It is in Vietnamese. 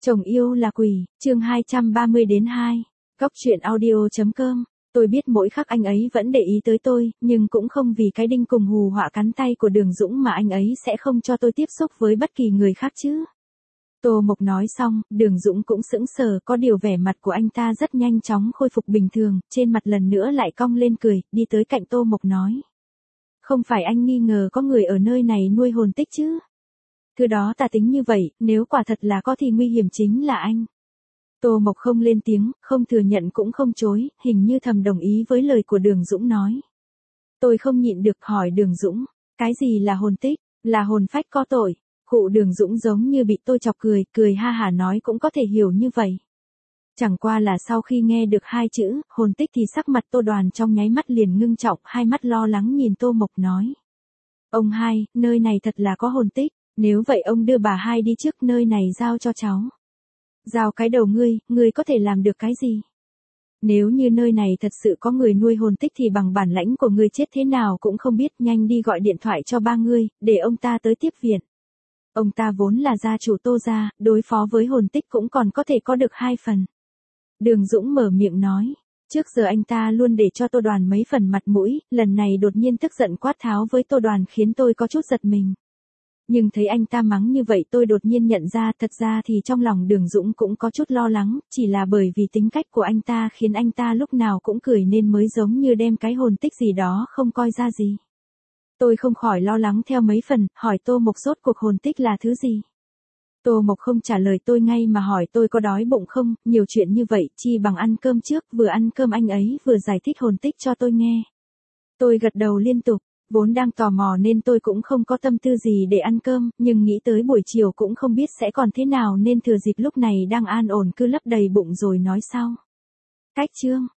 Chồng yêu là quỷ, chương 230-2. Góc truyện audio.com. Tôi biết mỗi khắc anh ấy vẫn để ý tới tôi, nhưng cũng không vì cái đinh cùng hù họa cắn tay của Đường Dũng mà anh ấy sẽ không cho tôi tiếp xúc với bất kỳ người khác chứ. Tô Mộc nói xong, Đường Dũng cũng sững sờ, có điều vẻ mặt của anh ta rất nhanh chóng khôi phục bình thường, trên mặt lần nữa lại cong lên cười, đi tới cạnh Tô Mộc nói. Không phải anh nghi ngờ có người ở nơi này nuôi hồn tích chứ? Thứ đó ta tính như vậy, nếu quả thật là có thì nguy hiểm chính là anh. Tô Mộc không lên tiếng, không thừa nhận cũng không chối, hình như thầm đồng ý với lời của Đường Dũng nói. Tôi không nhịn được hỏi Đường Dũng, cái gì là hồn tích, là hồn phách có tội. Cụ Đường Dũng giống như bị tôi chọc cười, cười ha hả nói cũng có thể hiểu như vậy. Chẳng qua là sau khi nghe được hai chữ, hồn tích thì sắc mặt Tô Đoàn trong nháy mắt liền ngưng trọng, hai mắt lo lắng nhìn Tô Mộc nói. Ông hai, nơi này thật là có hồn tích, nếu vậy ông đưa bà hai đi trước nơi này giao cho cháu. Giao cái đầu ngươi có thể làm được cái gì? Nếu như nơi này thật sự có người nuôi hồn tích thì bằng bản lãnh của ngươi chết thế nào cũng không biết, nhanh đi gọi điện thoại cho ba ngươi, để ông ta tới tiếp viện. Ông ta vốn là gia chủ Tô gia, đối phó với hồn tích cũng còn có thể có được hai phần. Đường Dũng mở miệng nói, trước giờ anh ta luôn để cho Tô Đoàn mấy phần mặt mũi, lần này đột nhiên tức giận quát tháo với Tô Đoàn khiến tôi có chút giật mình. Nhưng thấy anh ta mắng như vậy tôi đột nhiên nhận ra thật ra thì trong lòng Đường Dũng cũng có chút lo lắng, chỉ là bởi vì tính cách của anh ta khiến anh ta lúc nào cũng cười nên mới giống như đem cái hồn tích gì đó không coi ra gì. Tôi không khỏi lo lắng theo mấy phần, hỏi Tô Mộc rốt cuộc hồn tích là thứ gì. Tô Mộc không trả lời tôi ngay mà hỏi tôi có đói bụng không, nhiều chuyện như vậy chi bằng ăn cơm trước, vừa ăn cơm anh ấy vừa giải thích hồn tích cho tôi nghe. Tôi gật đầu liên tục. Vốn đang tò mò nên tôi cũng không có tâm tư gì để ăn cơm, nhưng nghĩ tới buổi chiều cũng không biết sẽ còn thế nào nên thừa dịp lúc này đang an ổn cứ lấp đầy bụng rồi nói sau. Cách chương.